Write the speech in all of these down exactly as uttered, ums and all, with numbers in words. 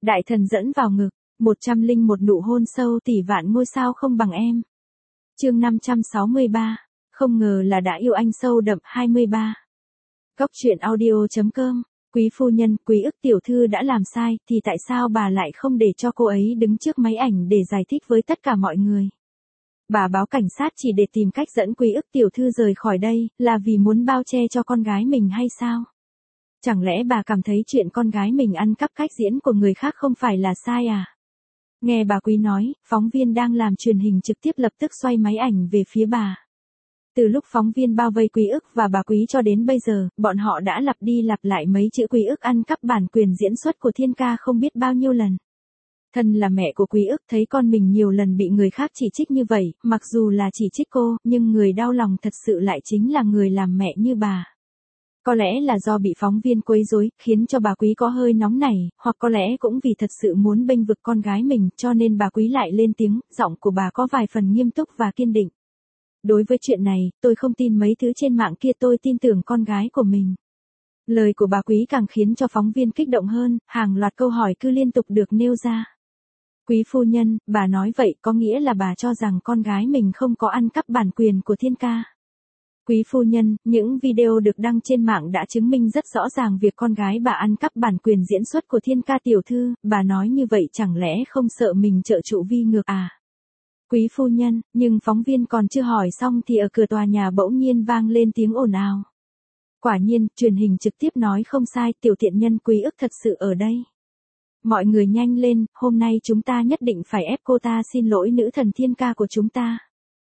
Đại thần dẫn vào ngực, một trăm linh một nụ hôn sâu tỷ vạn ngôi sao không bằng em. Chương năm trăm sáu mươi ba, không ngờ là đã yêu anh sâu đậm. hai mươi ba. Góc truyện audio.com. Quý phu nhân, Quý ức tiểu thư đã làm sai, thì tại sao bà lại không để cho cô ấy đứng trước máy ảnh để giải thích với tất cả mọi người? Bà báo cảnh sát chỉ để tìm cách dẫn Quý ức tiểu thư rời khỏi đây, là vì muốn bao che cho con gái mình hay sao? Chẳng lẽ bà cảm thấy chuyện con gái mình ăn cắp cách diễn của người khác không phải là sai à? Nghe bà Quý nói, phóng viên đang làm truyền hình trực tiếp lập tức xoay máy ảnh về phía bà. Từ lúc phóng viên bao vây Quý ức và bà Quý cho đến bây giờ, bọn họ đã lặp đi lặp lại mấy chữ Quý ức ăn cắp bản quyền diễn xuất của Thiên Ca không biết bao nhiêu lần. Thân là mẹ của Quý ức thấy con mình nhiều lần bị người khác chỉ trích như vậy, mặc dù là chỉ trích cô, nhưng người đau lòng thật sự lại chính là người làm mẹ như bà. Có lẽ là do bị phóng viên quấy rối, khiến cho bà Quý có hơi nóng nảy, hoặc có lẽ cũng vì thật sự muốn bênh vực con gái mình, cho nên bà Quý lại lên tiếng, giọng của bà có vài phần nghiêm túc và kiên định. Đối với chuyện này, tôi không tin mấy thứ trên mạng kia, tôi tin tưởng con gái của mình. Lời của bà Quý càng khiến cho phóng viên kích động hơn, hàng loạt câu hỏi cứ liên tục được nêu ra. Quý phu nhân, bà nói vậy có nghĩa là bà cho rằng con gái mình không có ăn cắp bản quyền của Thiên Ca. Quý phu nhân, những video được đăng trên mạng đã chứng minh rất rõ ràng việc con gái bà ăn cắp bản quyền diễn xuất của Thiên Ca tiểu thư, bà nói như vậy chẳng lẽ không sợ mình trợ trụ vi ngược à? Quý phu nhân, nhưng phóng viên còn chưa hỏi xong thì ở cửa tòa nhà bỗng nhiên vang lên tiếng ồn ào. Quả nhiên, truyền hình trực tiếp nói không sai, tiểu thiện nhân Quý ức thật sự ở đây. Mọi người nhanh lên, hôm nay chúng ta nhất định phải ép cô ta xin lỗi nữ thần Thiên Ca của chúng ta.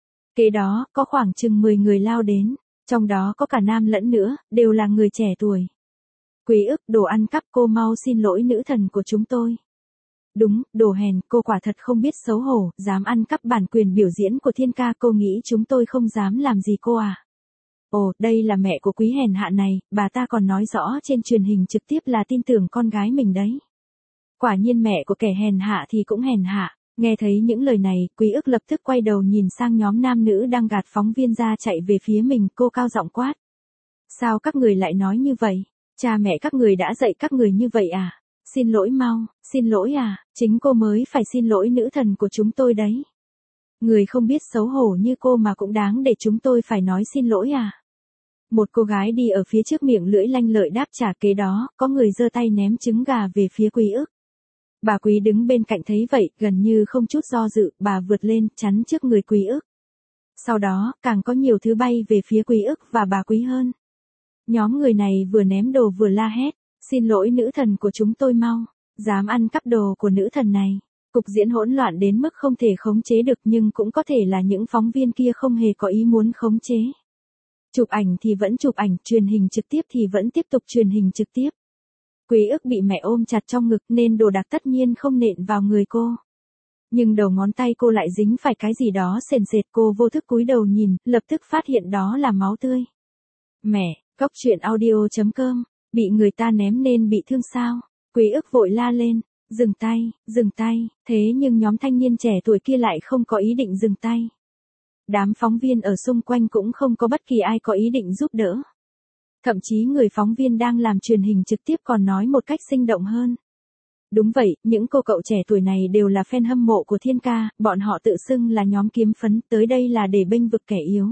Kế đó, có khoảng chừng mười người lao đến, trong đó có cả nam lẫn nữ, đều là người trẻ tuổi. Quý ức, đồ ăn cắp, cô mau xin lỗi nữ thần của chúng tôi. Đúng, đồ hèn, cô quả thật không biết xấu hổ, dám ăn cắp bản quyền biểu diễn của Thiên Ca, cô nghĩ chúng tôi không dám làm gì cô à? Ồ, đây là mẹ của Quý hèn hạ này, bà ta còn nói rõ trên truyền hình trực tiếp là tin tưởng con gái mình đấy. Quả nhiên mẹ của kẻ hèn hạ thì cũng hèn hạ. Nghe thấy những lời này, Quý ức lập tức quay đầu nhìn sang nhóm nam nữ đang gạt phóng viên ra chạy về phía mình, cô cao giọng quát. Sao các người lại nói như vậy? Cha mẹ các người đã dạy các người như vậy à? Xin lỗi mau, xin lỗi à, chính cô mới phải xin lỗi nữ thần của chúng tôi đấy. Người không biết xấu hổ như cô mà cũng đáng để chúng tôi phải nói xin lỗi à? Một cô gái đi ở phía trước miệng lưỡi lanh lợi đáp trả, kế đó, có người giơ tay ném trứng gà về phía Quý ức. Bà Quý đứng bên cạnh thấy vậy, gần như không chút do dự, bà vượt lên, chắn trước người Quý ức. Sau đó, càng có nhiều thứ bay về phía Quý ức và bà Quý hơn. Nhóm người này vừa ném đồ vừa la hét, xin lỗi nữ thần của chúng tôi mau, dám ăn cắp đồ của nữ thần này. Cục diễn hỗn loạn đến mức không thể khống chế được, nhưng cũng có thể là những phóng viên kia không hề có ý muốn khống chế. Chụp ảnh thì vẫn chụp ảnh, truyền hình trực tiếp thì vẫn tiếp tục truyền hình trực tiếp. Quý ức bị mẹ ôm chặt trong ngực nên đồ đạc tất nhiên không nện vào người cô. Nhưng đầu ngón tay cô lại dính phải cái gì đó sền sệt, cô vô thức cúi đầu nhìn, lập tức phát hiện đó là máu tươi. Mẹ, góc truyện audio.com, bị người ta ném nên bị thương sao? Quý ức vội la lên, dừng tay, dừng tay, thế nhưng nhóm thanh niên trẻ tuổi kia lại không có ý định dừng tay. Đám phóng viên ở xung quanh cũng không có bất kỳ ai có ý định giúp đỡ. Thậm chí người phóng viên đang làm truyền hình trực tiếp còn nói một cách sinh động hơn. Đúng vậy, những cô cậu trẻ tuổi này đều là fan hâm mộ của Thiên Ca, bọn họ tự xưng là nhóm kiếm phấn, tới đây là để bênh vực kẻ yếu.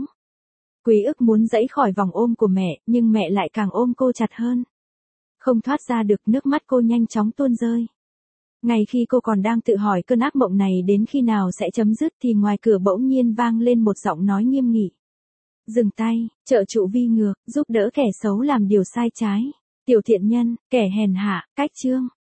Quý ức muốn giãy khỏi vòng ôm của mẹ, nhưng mẹ lại càng ôm cô chặt hơn. Không thoát ra được, nước mắt cô nhanh chóng tuôn rơi. Ngay khi cô còn đang tự hỏi cơn ác mộng này đến khi nào sẽ chấm dứt thì ngoài cửa bỗng nhiên vang lên một giọng nói nghiêm nghị. Dừng tay, trợ trụ vi ngược, giúp đỡ kẻ xấu làm điều sai trái. Tiểu thiện nhân, kẻ hèn hạ, cách chương.